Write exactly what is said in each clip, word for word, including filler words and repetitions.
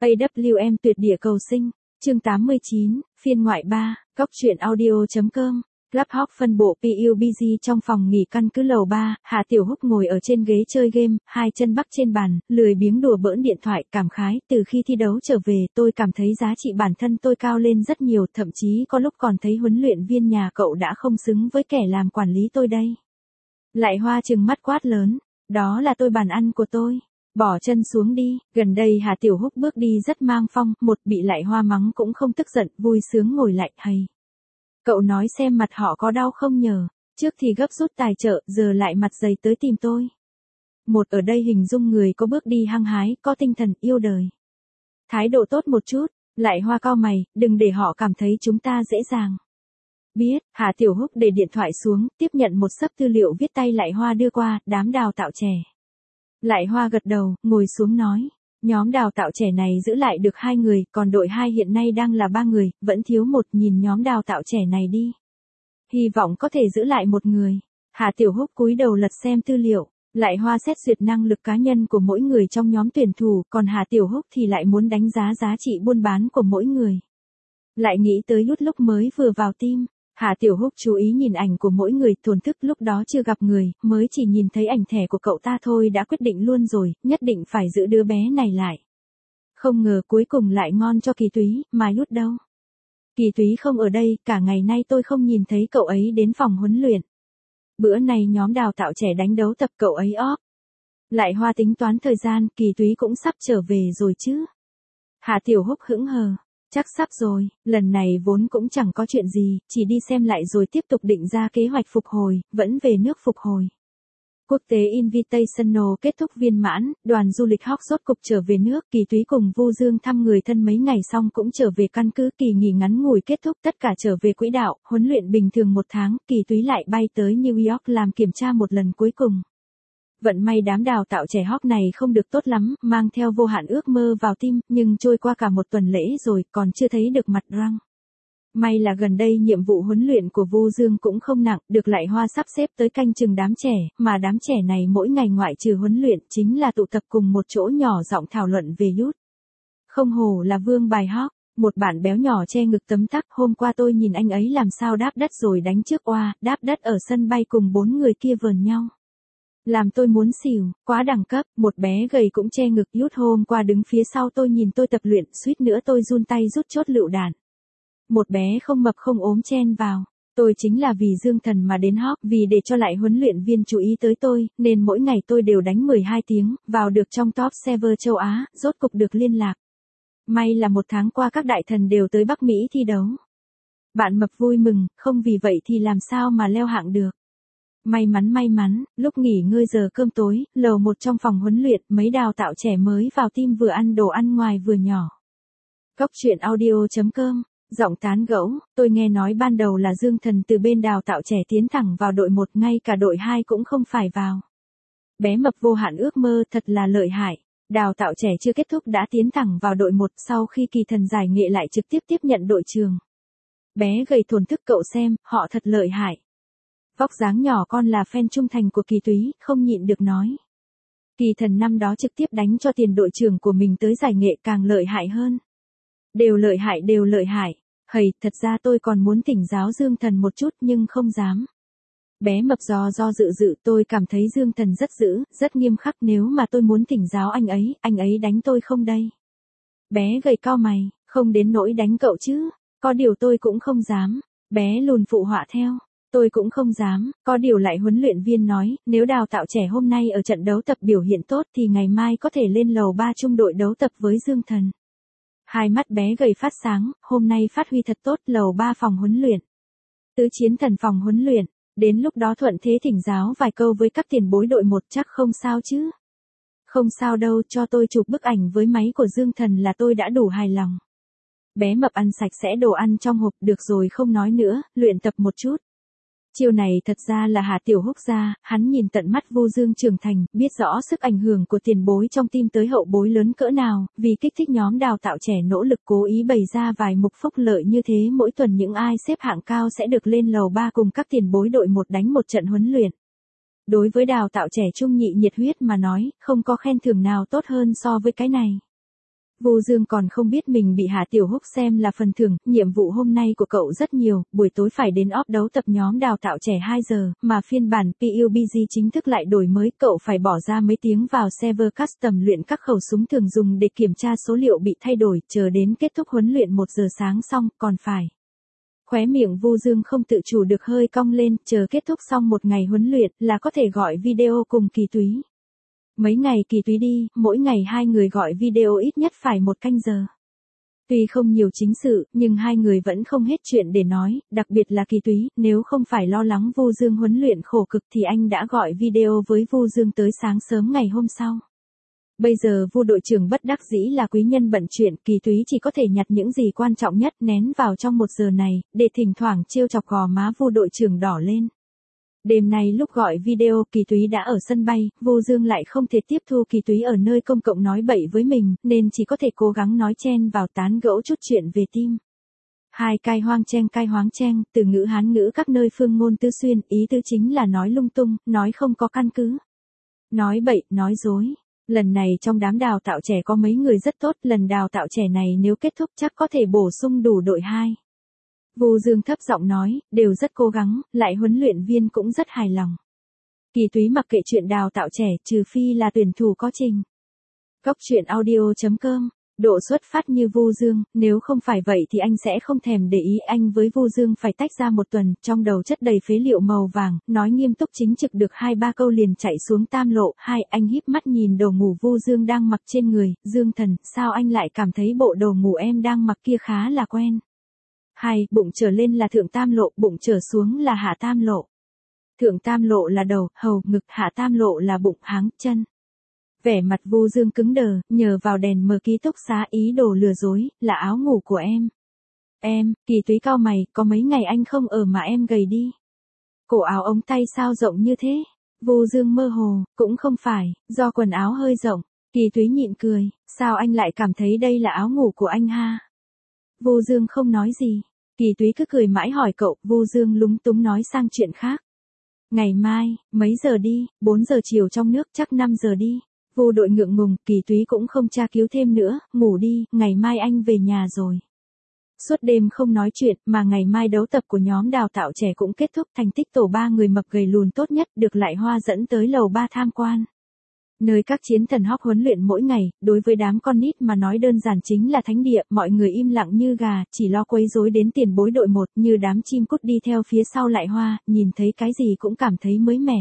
a vê em tuyệt địa cầu sinh, chương tám mươi chín, phiên ngoại ba, góc truyện audio.com, Clubhouse phân bộ pê u bê giê trong phòng nghỉ căn cứ lầu ba, Hà Tiểu Húc ngồi ở trên ghế chơi game, hai chân bắc trên bàn, lười biếng đùa bỡn điện thoại, cảm khái, từ khi thi đấu trở về, tôi cảm thấy giá trị bản thân tôi cao lên rất nhiều, thậm chí có lúc còn thấy huấn luyện viên nhà cậu đã không xứng với kẻ làm quản lý tôi đây. Lại Hoa trừng mắt quát lớn, đó là tôi bàn ăn của tôi. Bỏ chân xuống đi, gần đây Hà Tiểu Húc bước đi rất mang phong, một bị Lại Hoa mắng cũng không tức giận, vui sướng ngồi lại, hay. Cậu nói xem mặt họ có đau không nhờ, trước thì gấp rút tài trợ, giờ lại mặt dày tới tìm tôi. Một ở đây hình dung người có bước đi hăng hái, có tinh thần, yêu đời. Thái độ tốt một chút, Lại Hoa cau mày, đừng để họ cảm thấy chúng ta dễ dàng. Biết, Hà Tiểu Húc để điện thoại xuống, tiếp nhận một xấp tư liệu viết tay Lại Hoa đưa qua, đám đào tạo trẻ. Lại Hoa gật đầu, ngồi xuống nói, nhóm đào tạo trẻ này giữ lại được hai người, còn đội hai hiện nay đang là ba người, vẫn thiếu một, nhìn nhóm đào tạo trẻ này đi. Hy vọng có thể giữ lại một người. Hà Tiểu Húc cúi đầu lật xem tư liệu, Lại Hoa xét duyệt năng lực cá nhân của mỗi người trong nhóm tuyển thủ, còn Hà Tiểu Húc thì lại muốn đánh giá giá trị buôn bán của mỗi người. Lại nghĩ tới Lút lúc mới vừa vào team. Hà Tiểu Húc chú ý nhìn ảnh của mỗi người, thổn thức lúc đó chưa gặp người, mới chỉ nhìn thấy ảnh thẻ của cậu ta thôi đã quyết định luôn rồi, nhất định phải giữ đứa bé này lại. Không ngờ cuối cùng lại ngon cho Kỳ Túy, mà Lút đâu. Kỳ Túy không ở đây, cả ngày nay tôi không nhìn thấy cậu ấy đến phòng huấn luyện. Bữa này nhóm đào tạo trẻ đánh đấu tập cậu ấy off. Lại Hoa tính toán thời gian, Kỳ Túy cũng sắp trở về rồi chứ. Hà Tiểu Húc hững hờ. Chắc sắp rồi, lần này vốn cũng chẳng có chuyện gì, chỉ đi xem lại rồi tiếp tục định ra kế hoạch phục hồi, vẫn về nước phục hồi. Quốc tế Invitational kết thúc viên mãn, đoàn du lịch Hawk rốt cục trở về nước, Kỳ Túy cùng Vu Dương thăm người thân mấy ngày xong cũng trở về căn cứ, kỳ nghỉ ngắn ngủi kết thúc, tất cả trở về quỹ đạo, huấn luyện bình thường một tháng, Kỳ Túy lại bay tới New York làm kiểm tra một lần cuối cùng. Vận may đám đào tạo trẻ Hawk này không được tốt lắm, mang theo vô hạn ước mơ vào team, nhưng trôi qua cả một tuần lễ rồi, còn chưa thấy được mặt răng. May là gần đây nhiệm vụ huấn luyện của Vu Dương cũng không nặng, được Lại Hoa sắp xếp tới canh chừng đám trẻ, mà đám trẻ này mỗi ngày ngoại trừ huấn luyện chính là tụ tập cùng một chỗ nhỏ giọng thảo luận về Youth. Không hổ là vương bài Hawk, một bạn béo nhỏ che ngực tấm tắc, hôm qua tôi nhìn anh ấy làm sao đáp đất rồi đánh trước oa, đáp đất ở sân bay cùng bốn người kia vờn nhau. Làm tôi muốn xỉu, quá đẳng cấp, một bé gầy cũng che ngực Youth hôm qua đứng phía sau tôi nhìn tôi tập luyện, suýt nữa tôi run tay rút chốt lựu đạn. Một bé không mập không ốm chen vào, tôi chính là vì Dương Thần mà đến Hawk, vì để cho lại huấn luyện viên chú ý tới tôi, nên mỗi ngày tôi đều đánh mười hai tiếng, vào được trong top server châu Á, rốt cục được liên lạc. May là một tháng qua các đại thần đều tới Bắc Mỹ thi đấu. Bạn mập vui mừng, không vì vậy thì làm sao mà leo hạng được. May mắn may mắn, lúc nghỉ ngơi giờ cơm tối, lầu một trong phòng huấn luyện, mấy đào tạo trẻ mới vào team vừa ăn đồ ăn ngoài vừa nhỏ. Góc truyện audio.com, giọng tán gẫu, tôi nghe nói ban đầu là Dương Thần từ bên đào tạo trẻ tiến thẳng vào đội một, ngay cả đội hai cũng không phải vào. Bé mập vô hạn ước mơ thật là lợi hại. Đào tạo trẻ chưa kết thúc đã tiến thẳng vào đội một, sau khi Kỳ Thần giải nghệ lại trực tiếp tiếp nhận đội trường. Bé gầy thổn thức, cậu xem, họ thật lợi hại. Vóc dáng nhỏ con là fan trung thành của Kỳ Túy, không nhịn được nói. Kỳ Thần năm đó trực tiếp đánh cho tiền đội trưởng của mình tới giải nghệ càng lợi hại hơn. Đều lợi hại đều lợi hại. Hầy, thật ra tôi còn muốn thỉnh giáo Dương Thần một chút nhưng không dám. Bé mập do do dự dự, tôi cảm thấy Dương Thần rất dữ, rất nghiêm khắc, nếu mà tôi muốn thỉnh giáo anh ấy, anh ấy đánh tôi không đây? Bé gầy cau mày, không đến nỗi đánh cậu chứ, có điều tôi cũng không dám. Bé lùn phụ họa theo. Tôi cũng không dám, có điều lại huấn luyện viên nói, nếu đào tạo trẻ hôm nay ở trận đấu tập biểu hiện tốt thì ngày mai có thể lên lầu ba trung đội đấu tập với Dương Thần. Hai mắt bé gầy phát sáng, hôm nay phát huy thật tốt, lầu ba phòng huấn luyện. Tứ Chiến Thần phòng huấn luyện, đến lúc đó thuận thế thỉnh giáo vài câu với các tiền bối đội một chắc không sao chứ. Không sao đâu, cho tôi chụp bức ảnh với máy của Dương Thần là tôi đã đủ hài lòng. Bé mập ăn sạch sẽ đồ ăn trong hộp, được rồi không nói nữa, luyện tập một chút. Chiêu này thật ra là Hà Tiểu Húc ra, hắn nhìn tận mắt Vu Dương trưởng thành, biết rõ sức ảnh hưởng của tiền bối trong team tới hậu bối lớn cỡ nào, vì kích thích nhóm đào tạo trẻ nỗ lực cố ý bày ra vài mục phúc lợi như thế, mỗi tuần những ai xếp hạng cao sẽ được lên lầu ba cùng các tiền bối đội một đánh một trận huấn luyện. Đối với đào tạo trẻ trung nhị nhiệt huyết mà nói, không có khen thưởng nào tốt hơn so với cái này. Vu Dương còn không biết mình bị Hạ Tiểu Húc xem là phần thưởng, nhiệm vụ hôm nay của cậu rất nhiều, buổi tối phải đến off đấu tập nhóm đào tạo trẻ hai giờ, mà phiên bản pê u bê giê chính thức lại đổi mới, cậu phải bỏ ra mấy tiếng vào server custom luyện các khẩu súng thường dùng để kiểm tra số liệu bị thay đổi, chờ đến kết thúc huấn luyện một giờ sáng xong, còn phải. Khóe miệng Vu Dương không tự chủ được hơi cong lên, chờ kết thúc xong một ngày huấn luyện là có thể gọi video cùng Kỳ Túy. Mấy ngày Kỳ Túy đi, mỗi ngày hai người gọi video ít nhất phải một canh giờ. Tuy không nhiều chính sự, nhưng hai người vẫn không hết chuyện để nói, đặc biệt là Kỳ Túy, nếu không phải lo lắng Vu Dương huấn luyện khổ cực thì anh đã gọi video với Vu Dương tới sáng sớm ngày hôm sau. Bây giờ Vu đội trưởng bất đắc dĩ là quý nhân bận chuyện, Kỳ Túy chỉ có thể nhặt những gì quan trọng nhất nén vào trong một giờ này, để thỉnh thoảng trêu chọc gò má Vu đội trưởng đỏ lên. Đêm nay lúc gọi video, Kỳ Túy đã ở sân bay, Vu Dương lại không thể tiếp thu Kỳ Túy ở nơi công cộng nói bậy với mình, nên chỉ có thể cố gắng nói chen vào tán gẫu chút chuyện về tim. Hai cai hoang chen cai hoáng chen, từ ngữ Hán ngữ các nơi phương ngôn tư xuyên, ý tứ chính là nói lung tung, nói không có căn cứ. Nói bậy, nói dối. Lần này trong đám đào tạo trẻ có mấy người rất tốt, lần đào tạo trẻ này nếu kết thúc chắc có thể bổ sung đủ đội hai. Vu Dương thấp giọng nói, đều rất cố gắng, lại huấn luyện viên cũng rất hài lòng. Kỳ Túy mặc kệ chuyện đào tạo trẻ, trừ phi là tuyển thủ có trình. Góc truyện audio chấm com, độ xuất phát như Vu Dương, nếu không phải vậy thì anh sẽ không thèm để ý. Anh với Vu Dương phải tách ra một tuần, trong đầu chất đầy phế liệu màu vàng, nói nghiêm túc chính trực được hai ba câu liền chạy xuống tam lộ. Hai, anh híp mắt nhìn đồ ngủ Vu Dương đang mặc trên người, Dương thần, sao anh lại cảm thấy bộ đồ ngủ em đang mặc kia khá là quen. Hai, bụng trở lên là thượng tam lộ, bụng trở xuống là hạ tam lộ. Thượng tam lộ là đầu, hầu, ngực, hạ tam lộ là bụng, háng, chân. Vẻ mặt Vu Dương cứng đờ, nhờ vào đèn mờ ký túc xá ý đồ lừa dối, là áo ngủ của em. Em, Kỳ Túy cau mày, có mấy ngày anh không ở mà em gầy đi. Cổ áo ống tay sao rộng như thế? Vu Dương mơ hồ, cũng không phải, do quần áo hơi rộng. Kỳ Túy nhịn cười, sao anh lại cảm thấy đây là áo ngủ của anh ha? Vu Dương không nói gì. Kỳ Túy cứ cười mãi hỏi cậu, Vu Dương lúng túng nói sang chuyện khác. Ngày mai, mấy giờ đi, bốn giờ chiều trong nước chắc năm giờ đi. Vu đội ngượng ngùng, Kỳ Túy cũng không tra cứu thêm nữa, ngủ đi, ngày mai anh về nhà rồi. Suốt đêm không nói chuyện, mà ngày mai đấu tập của nhóm đào tạo trẻ cũng kết thúc, thành tích tổ ba người mập gầy lùn tốt nhất được Lại Hoa dẫn tới lầu ba tham quan. Nơi các chiến thần hóc huấn luyện mỗi ngày, đối với đám con nít mà nói đơn giản chính là thánh địa, mọi người im lặng như gà, chỉ lo quấy rối đến tiền bối đội một, như đám chim cút đi theo phía sau Lại Hoa, nhìn thấy cái gì cũng cảm thấy mới mẻ.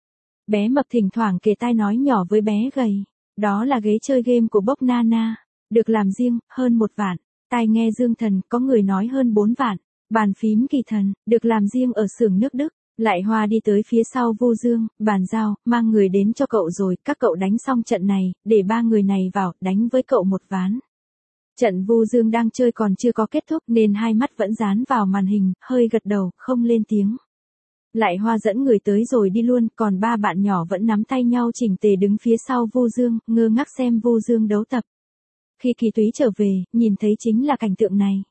Bé mập thỉnh thoảng kề tai nói nhỏ với bé gầy, đó là ghế chơi game của Bốc Nana, được làm riêng, hơn một vạn. Tai nghe Dương thần, có người nói hơn bốn vạn. Bàn phím Kỳ thần, được làm riêng ở xưởng nước Đức. Lại Hoa đi tới phía sau Vu Dương, bàn giao, mang người đến cho cậu rồi, các cậu đánh xong trận này, để ba người này vào, đánh với cậu một ván. Trận Vu Dương đang chơi còn chưa có kết thúc nên hai mắt vẫn dán vào màn hình, hơi gật đầu, không lên tiếng. Lại Hoa dẫn người tới rồi đi luôn, còn ba bạn nhỏ vẫn nắm tay nhau chỉnh tề đứng phía sau Vu Dương, ngơ ngác xem Vu Dương đấu tập. Khi Kỳ Túy trở về, nhìn thấy chính là cảnh tượng này.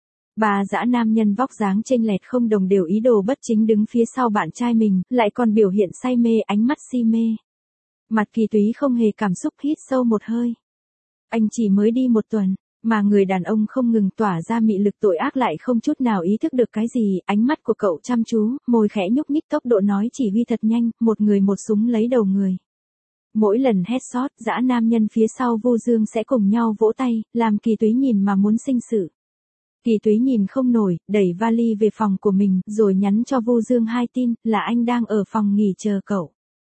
Bà dã nam nhân vóc dáng chênh lệch không đồng đều ý đồ bất chính đứng phía sau bạn trai mình, lại còn biểu hiện say mê, ánh mắt si mê. Mặt Kỳ Túy không hề cảm xúc, hít sâu một hơi. Anh chỉ mới đi một tuần, mà người đàn ông không ngừng tỏa ra mị lực tội ác lại không chút nào ý thức được cái gì, ánh mắt của cậu chăm chú, môi khẽ nhúc nhích, tốc độ nói chỉ huy thật nhanh, một người một súng lấy đầu người. Mỗi lần headshot, dã nam nhân phía sau Vu Dương sẽ cùng nhau vỗ tay, làm Kỳ Túy nhìn mà muốn sinh sự. Kỳ Túy nhìn không nổi, đẩy vali về phòng của mình, rồi nhắn cho Vu Dương hai tin, là anh đang ở phòng nghỉ chờ cậu.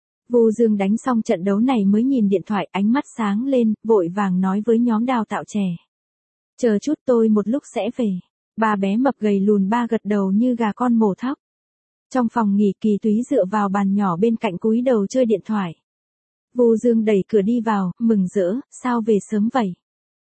Vu Dương đánh xong trận đấu này mới nhìn điện thoại, ánh mắt sáng lên, vội vàng nói với nhóm đào tạo trẻ. Chờ chút tôi một lúc sẽ về. Ba bé mập gầy lùn ba gật đầu như gà con mổ thóc. Trong phòng nghỉ, Kỳ Túy dựa vào bàn nhỏ bên cạnh cúi đầu chơi điện thoại. Vu Dương đẩy cửa đi vào, mừng rỡ, sao về sớm vậy?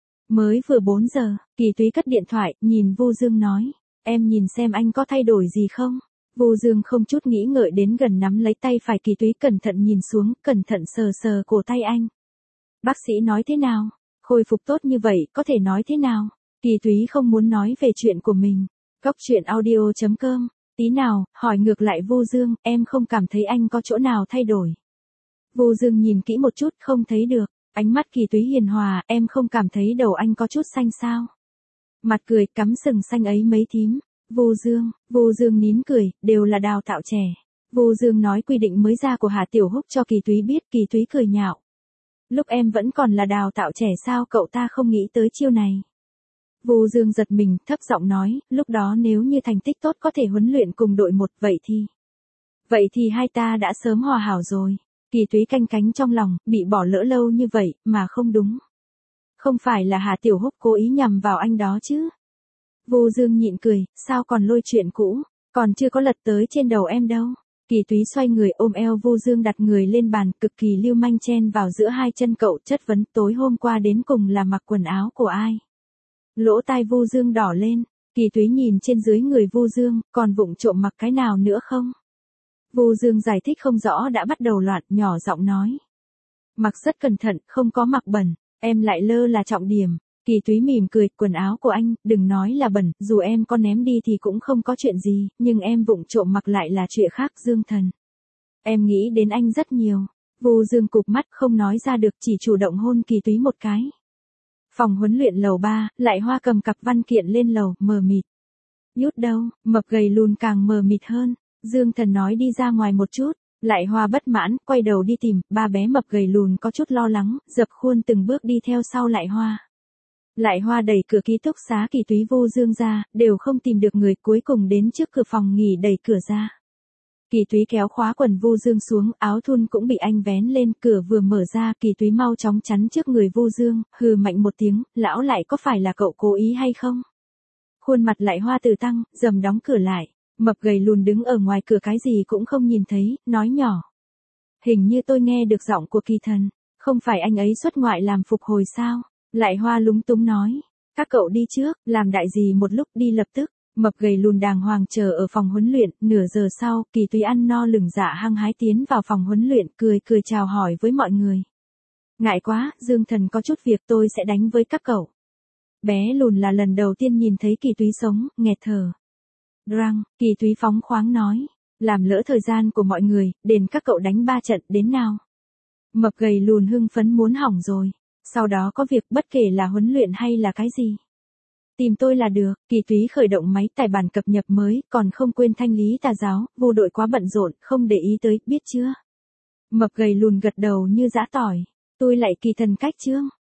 Mới vừa bốn giờ, Kỳ Túy cất điện thoại, nhìn Vu Dương nói, em nhìn xem anh có thay đổi gì không? Vu Dương không chút nghĩ ngợi đến gần nắm lấy tay phải Kỳ Túy, cẩn thận nhìn xuống, cẩn thận sờ sờ cổ tay anh. Bác sĩ nói thế nào? Khôi phục tốt như vậy, có thể nói thế nào? Kỳ Túy không muốn nói về chuyện của mình. Góc truyện audio chấm com, tí nào, hỏi ngược lại Vu Dương, em không cảm thấy anh có chỗ nào thay đổi. Vu Dương nhìn kỹ một chút, không thấy được. Ánh mắt Kỳ Túy hiền hòa, em không cảm thấy đầu anh có chút xanh sao? Mặt cười, cắm sừng xanh ấy mấy thím. Vu Dương, Vu Dương nín cười, đều là đào tạo trẻ. Vu Dương nói quy định mới ra của Hà Tiểu Húc cho Kỳ Túy biết, Kỳ Túy cười nhạo. Lúc em vẫn còn là đào tạo trẻ sao cậu ta không nghĩ tới chiêu này? Vu Dương giật mình, thấp giọng nói, lúc đó nếu như thành tích tốt có thể huấn luyện cùng đội một, vậy thì... Vậy thì hai ta đã sớm hòa hảo rồi. Kỳ Túy canh cánh trong lòng, bị bỏ lỡ lâu như vậy, mà không đúng. Không phải là Hà Tiểu Húc cố ý nhằm vào anh đó chứ? Vu Dương nhịn cười, sao còn lôi chuyện cũ, còn chưa có lật tới trên đầu em đâu. Kỳ Túy xoay người ôm eo Vu Dương đặt người lên bàn, cực kỳ lưu manh chen vào giữa hai chân cậu, chất vấn tối hôm qua đến cùng là mặc quần áo của ai. Lỗ tai Vu Dương đỏ lên, Kỳ Túy nhìn trên dưới người Vu Dương, còn vụng trộm mặc cái nào nữa không? Vu Dương giải thích không rõ đã bắt đầu loạn, nhỏ giọng nói. Mặc rất cẩn thận, không có mặc bẩn, em lại lơ là trọng điểm. Kỳ Túy mỉm cười, quần áo của anh, đừng nói là bẩn, dù em có ném đi thì cũng không có chuyện gì, nhưng em vụng trộm mặc lại là chuyện khác. Dương Thần. Em nghĩ đến anh rất nhiều. Vu Dương cụp mắt không nói ra được, chỉ chủ động hôn Kỳ Túy một cái. Phòng huấn luyện lầu ba, Lại Hoa cầm cặp văn kiện lên lầu, mờ mịt. Nhút đâu, mập gầy lùn càng mờ mịt hơn. Dương Thần nói đi ra ngoài một chút. Lại Hoa bất mãn, quay đầu đi tìm, ba bé mập gầy lùn có chút lo lắng, dập khuôn từng bước đi theo sau Lại Hoa. Lại Hoa đẩy cửa ký túc xá Kỳ Túy Vu Dương ra, đều không tìm được người, cuối cùng đến trước cửa phòng nghỉ đẩy cửa ra. Kỳ Túy kéo khóa quần Vu Dương xuống, áo thun cũng bị anh vén lên, cửa vừa mở ra, Kỳ Túy mau chóng chắn trước người Vu Dương, hừ mạnh một tiếng, lão Lại có phải là cậu cố ý hay không? Khuôn mặt Lại Hoa từ tăng, dầm đóng cửa lại, mập gầy lùn đứng ở ngoài cửa cái gì cũng không nhìn thấy, nói nhỏ. Hình như tôi nghe được giọng của Kỳ Thần, không phải anh ấy xuất ngoại làm phục hồi sao? Lại Hoa lúng túng nói, các cậu đi trước, làm đại gì một lúc đi lập tức. Mập gầy lùn đàng hoàng chờ ở phòng huấn luyện, nửa giờ sau, Kỳ Túy ăn no lửng dạ hăng hái tiến vào phòng huấn luyện, cười cười chào hỏi với mọi người. Ngại quá, Dương Thần có chút việc tôi sẽ đánh với các cậu. Bé lùn là lần đầu tiên nhìn thấy Kỳ Túy sống, nghẹt thở. Răng, Kỳ Túy phóng khoáng nói, làm lỡ thời gian của mọi người, đền các cậu đánh ba trận, đến nào. Mập gầy lùn hưng phấn muốn hỏng rồi, sau đó có việc bất kể là huấn luyện hay là cái gì. Tìm tôi là được. Kỳ Túy khởi động máy tải bản cập nhật mới, còn không quên thanh lý tà giáo, Vu đội quá bận rộn, không để ý tới, biết chưa? Mập gầy lùn gật đầu như giã tỏi. Tôi lại Kỳ Thần cách chương.